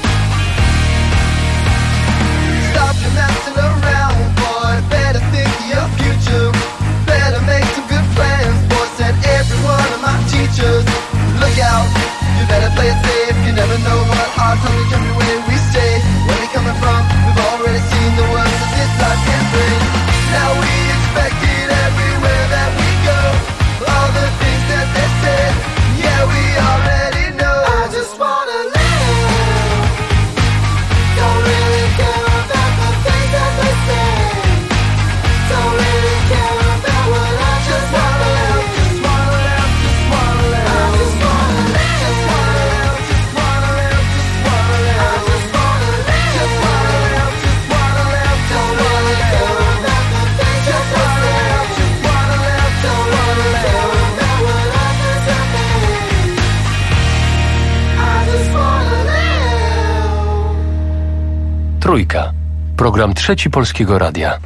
Stop your messing around, boy. Better think of your future. Better make some good plans, boy. Said every one of my teachers. Look out, you better play it safe. You never know what hard times come your way. We stay where we coming from. We've already seen the worst that this life can bring. Now we expect it everywhere that we go. All the things that they said, yeah, we already know. I just wanna live. Don't really care about the things that they say. Don't really care about what I just wanna live. Just wanna live, just wanna live. I just wanna live. Just wanna live, just wanna live, just wanna live. I just wanna live. Just wanna live, just wanna live. Don't really care about the things that they say. Just wanna live, don't really care about what happens to me. I just wanna live. Trójka. Program Trzeci Polskiego Radia.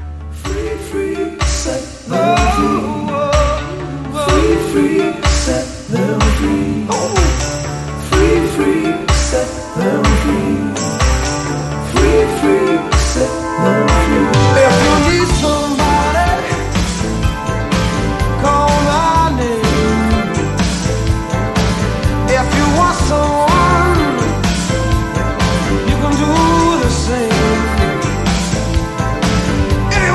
If you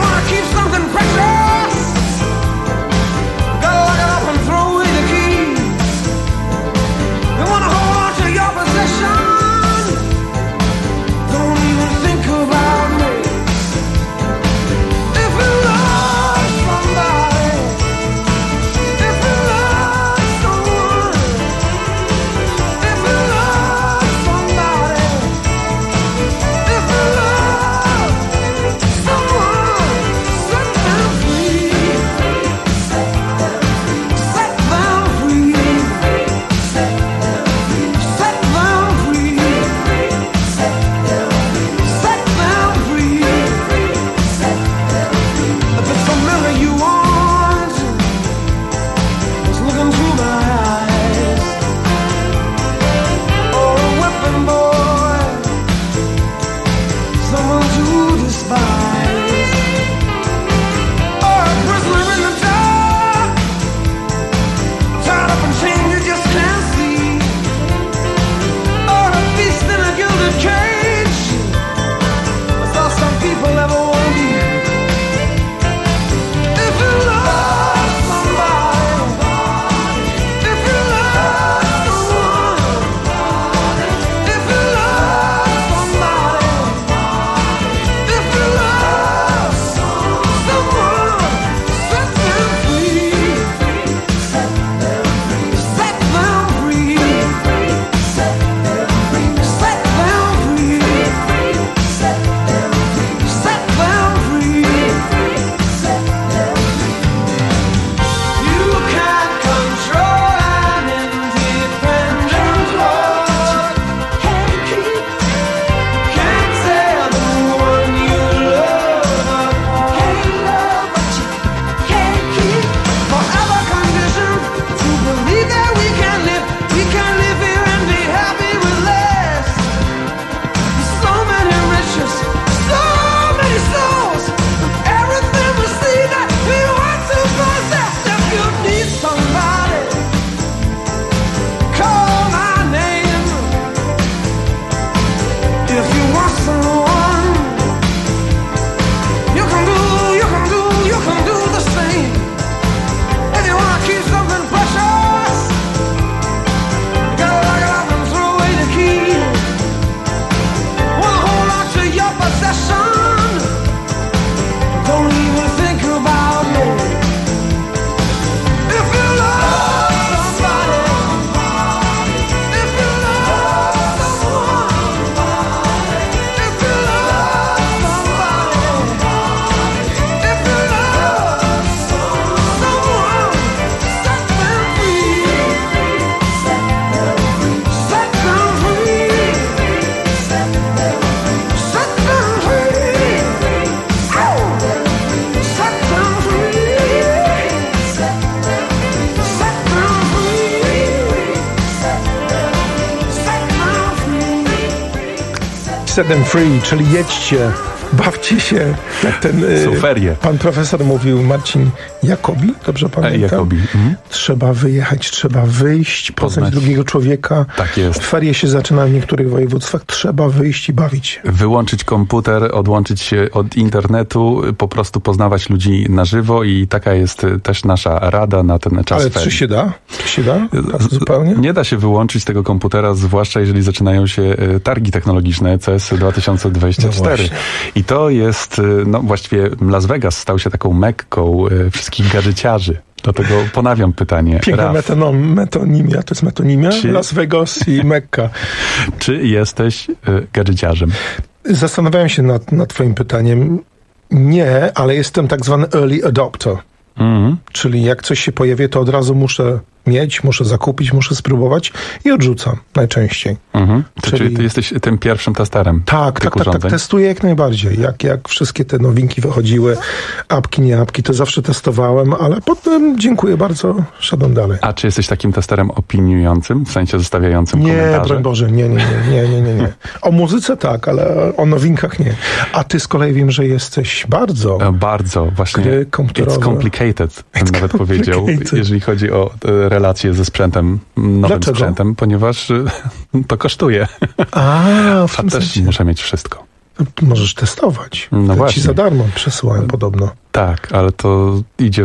set them free, czyli jedźcie, bawcie się, jak ten pan profesor mówił, Marcin Jakobi, dobrze pamiętam? Jakobi. Trzeba wyjechać, trzeba wyjść, poznać drugiego człowieka. Tak jest. Ferie się zaczynają w niektórych województwach, trzeba wyjść i bawić się. Wyłączyć komputer, odłączyć się od internetu, po prostu poznawać ludzi na żywo i taka jest też nasza rada na ten czas ferii. Ale czy się da? Czy się da? Tak zupełnie? Nie da się wyłączyć tego komputera, zwłaszcza jeżeli zaczynają się targi technologiczne CES 2024. No i to jest, właściwie Las Vegas stał się taką Mekką wszystkich gadżeciarzy. Dlatego ponawiam pytanie. Piękna metonimia, to jest metonimia? Las Vegas i Mekka. Czy jesteś gadżeciarzem? Zastanawiałem się nad twoim pytaniem. Nie, ale jestem tak zwany early adopter. Czyli jak coś się pojawi, to od razu muszę mieć, muszę zakupić, muszę spróbować i odrzucam najczęściej. Czyli ty jesteś tym pierwszym testerem tak, testuję jak najbardziej. Jak wszystkie te nowinki wychodziły, apki, nie apki, to zawsze testowałem, ale potem dziękuję bardzo, szedłem dalej. A czy jesteś takim testerem opiniującym, w sensie zostawiającym komentarze? Nie, broń Boże, nie. O muzyce tak, ale o nowinkach nie. A ty z kolei wiem, że jesteś bardzo właśnie. Gry komputerowe. It's complicated, bym nawet powiedział, jeżeli chodzi o relacje ze sprzętem, nowym sprzętem, ponieważ to kosztuje. A też muszę mieć wszystko. Możesz testować. No właśnie. Ci za darmo przesyłają podobno. Tak, ale to idzie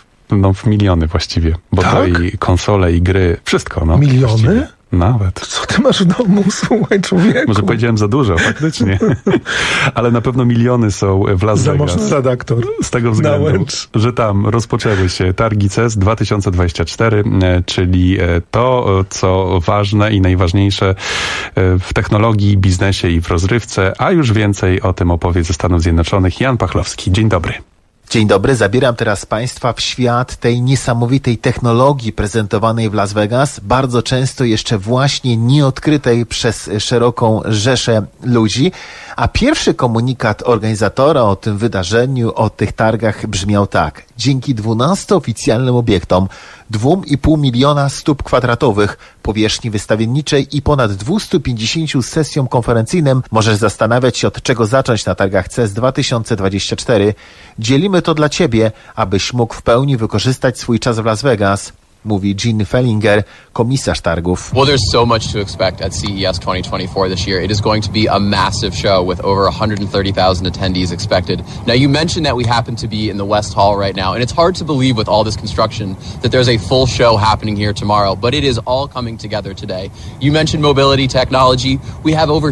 w miliony właściwie. Bo to i konsole, i gry, wszystko. Miliony? Właściwie. Nawet. Co ty masz w domu, słuchaj, człowieku? Może powiedziałem za dużo, faktycznie. Ale na pewno miliony są w Las Vegas. Zamożny redaktor. Z tego względu, że tam rozpoczęły się targi CES 2024, czyli to, co ważne i najważniejsze w technologii, biznesie i w rozrywce, a już więcej o tym opowie ze Stanów Zjednoczonych Jan Pachlowski. Dzień dobry. Dzień dobry, zabieram teraz Państwa w świat tej niesamowitej technologii prezentowanej w Las Vegas, bardzo często jeszcze właśnie nieodkrytej przez szeroką rzeszę ludzi. A pierwszy komunikat organizatora o tym wydarzeniu, o tych targach brzmiał tak. Dzięki 12 oficjalnym obiektom, 2,5 miliona stóp kwadratowych powierzchni wystawienniczej i ponad 250 sesjom konferencyjnym możesz zastanawiać się, od czego zacząć na targach CES 2024. Dzielimy to dla Ciebie, abyś mógł w pełni wykorzystać swój czas w Las Vegas. Mówi Gene Fellinger, komisarz targów. Well, there's so much to expect at CES 2024 this year. It is going to be a massive show with over 130,000 attendees expected. Now, you mentioned that we happen to be in the West Hall right now, and it's hard to believe with all this construction that there's a full show happening here tomorrow, but it is all coming together today. You mentioned mobility technology. We have over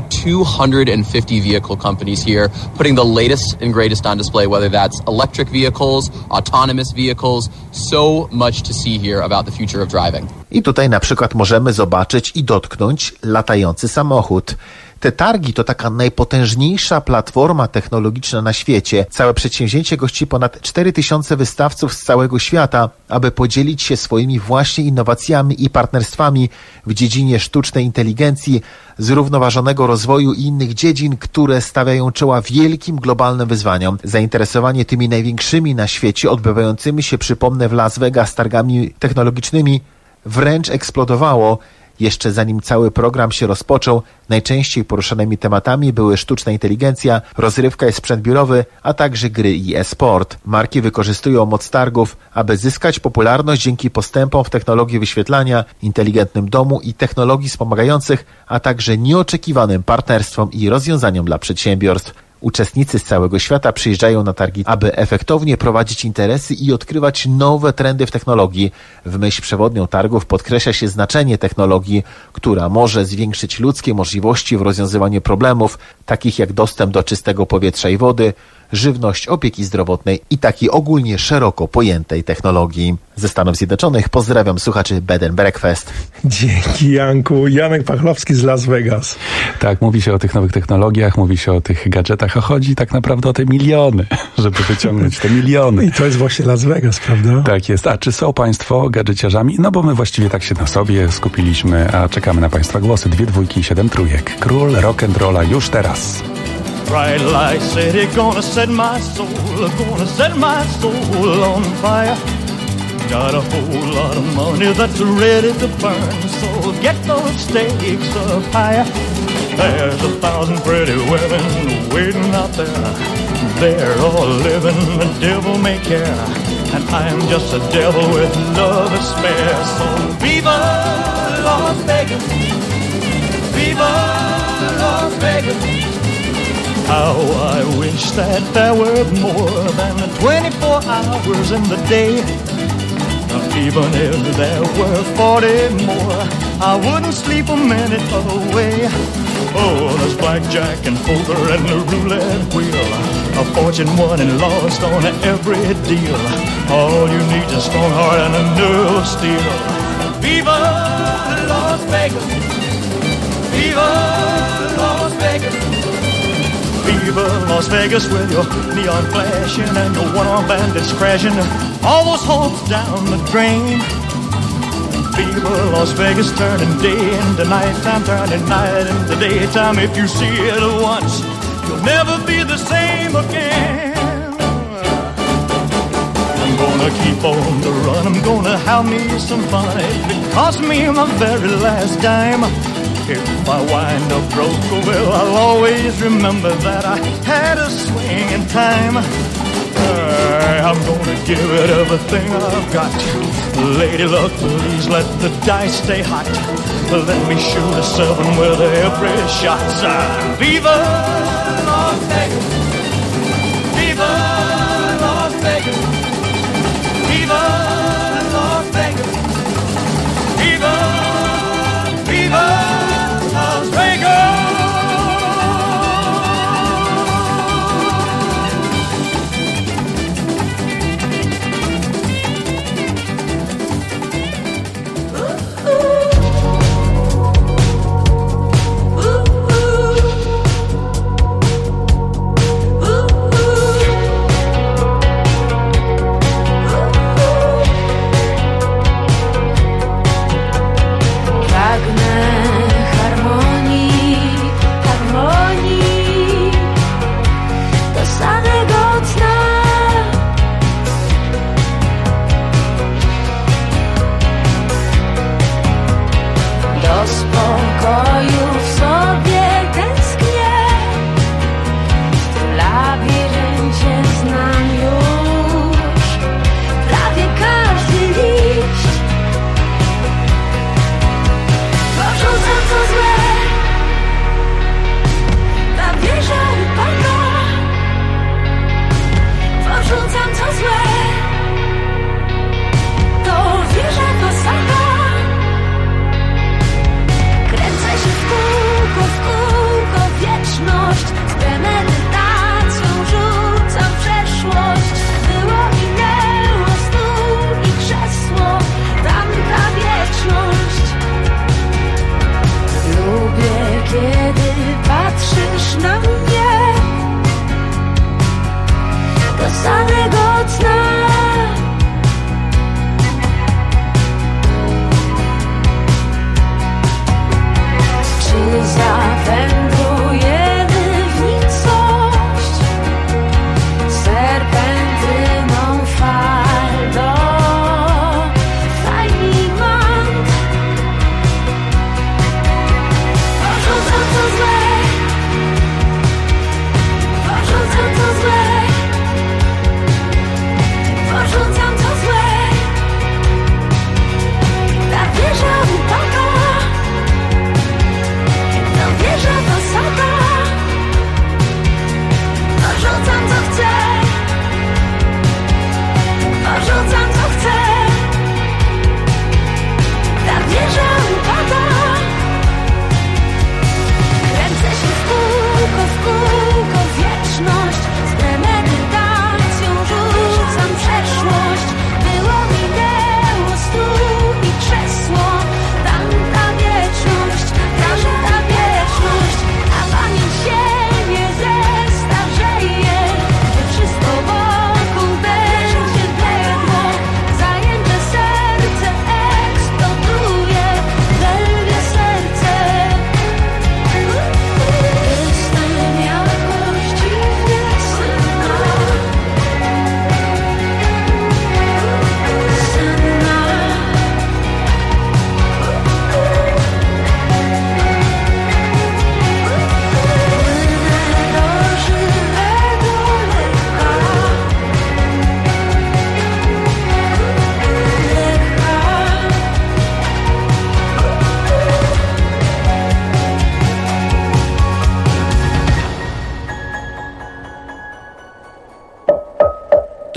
250 vehicle companies here putting the latest and greatest on display, whether that's electric vehicles, autonomous vehicles, so much to see here about the future of driving. I tutaj na przykład możemy zobaczyć i dotknąć latający samochód. Te targi to taka najpotężniejsza platforma technologiczna na świecie. Całe przedsięwzięcie gości ponad 4000 wystawców z całego świata, aby podzielić się swoimi właśnie innowacjami i partnerstwami w dziedzinie sztucznej inteligencji, zrównoważonego rozwoju i innych dziedzin, które stawiają czoła wielkim globalnym wyzwaniom. Zainteresowanie tymi największymi na świecie, odbywającymi się, przypomnę, w Las Vegas targami technologicznymi, wręcz eksplodowało. Jeszcze zanim cały program się rozpoczął, najczęściej poruszanymi tematami były sztuczna inteligencja, rozrywka i sprzęt biurowy, a także gry i e-sport. Marki wykorzystują moc targów, aby zyskać popularność dzięki postępom w technologii wyświetlania, inteligentnym domu i technologii wspomagających, a także nieoczekiwanym partnerstwom i rozwiązaniom dla przedsiębiorstw. Uczestnicy z całego świata przyjeżdżają na targi, aby efektownie prowadzić interesy i odkrywać nowe trendy w technologii. W myśl przewodnią targów podkreśla się znaczenie technologii, która może zwiększyć ludzkie możliwości w rozwiązywaniu problemów, takich jak dostęp do czystego powietrza i wody, żywność, opieki zdrowotnej i takiej ogólnie szeroko pojętej technologii. Ze Stanów Zjednoczonych pozdrawiam słuchaczy Bed and Breakfast. Dzięki, Janku. Janek Pachlowski z Las Vegas. Tak, mówi się o tych nowych technologiach, mówi się o tych gadżetach, a chodzi tak naprawdę o te miliony, żeby wyciągnąć te miliony. I to jest właśnie Las Vegas, prawda? Tak jest. A czy są Państwo gadżeciarzami? No bo my właściwie tak się na sobie skupiliśmy, a czekamy na Państwa głosy. 2 dwójki i 7 trójek. Król rock'n'rolla już teraz. Bright light city, gonna set my soul on fire. Got a whole lot of money that's ready to burn, so get those stakes up higher. There's 1,000 pretty women waiting out there. They're all living the devil-may-care, and I'm just a devil with love to spare. So viva Las Vegas, viva Las Vegas. How I wish that there were more than 24 hours in the day. Even if there were 40 more, I wouldn't sleep a minute away. Oh, there's blackjack and poker and the roulette wheel, a fortune won and lost on every deal. All you need is a strong heart and a nerve of steel. Viva Las Vegas, viva Las Vegas, viva Las Vegas with your neon flashing and your one-armed bandits crashing all those hopes down the drain. Viva Las Vegas, turning day into nighttime, turning night into daytime. If you see it once, you'll never be the same again. I'm gonna keep on the run, I'm gonna have me some fun. It cost me my very last dime. If I wind up broke, well, I'll always remember that I had a swing in time. I'm gonna give it everything I've got. Lady luck, please let the dice stay hot. Let me shoot a 7 with every shot. Viva Las Vegas, viva Las Vegas, viva Las Vegas, viva, viva Las Vegas.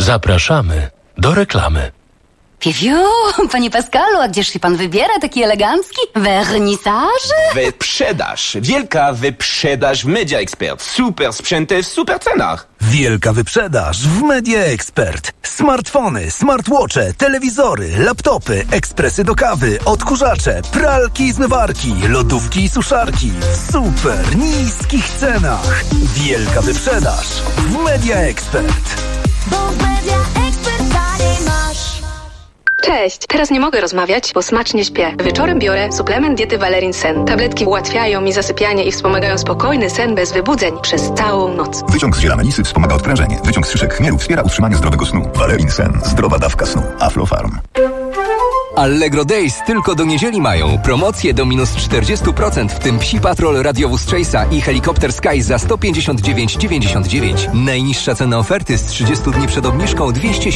Zapraszamy do reklamy. Piu, panie Pascalu, a gdzież się pan wybiera, taki elegancki? Wernisaż? Wyprzedaż. Wielka wyprzedaż w Media Expert. Super sprzęty w super cenach. Wielka wyprzedaż w Media Expert. Smartfony, smartwatche, telewizory, laptopy, ekspresy do kawy, odkurzacze, pralki i zmywarki, lodówki i suszarki w super niskich cenach. Wielka wyprzedaż w Media Expert. Bo w Media Expert taniej masz. Cześć, teraz nie mogę rozmawiać, bo smacznie śpię. Wieczorem biorę suplement diety Valerin Sen. Tabletki ułatwiają mi zasypianie i wspomagają spokojny sen bez wybudzeń przez całą noc. Wyciąg z ziela melisy wspomaga odprężenie. Wyciąg z szyszek chmielu wspiera utrzymanie zdrowego snu. Valerin Sen. Zdrowa dawka snu. Aflofarm. Allegro Days tylko do niedzieli mają. Promocje do minus 40%, w tym Psi Patrol, radiowóz Chase'a i helikopter Sky za 159,99. Najniższa cena oferty z 30 dni przed obniżką 200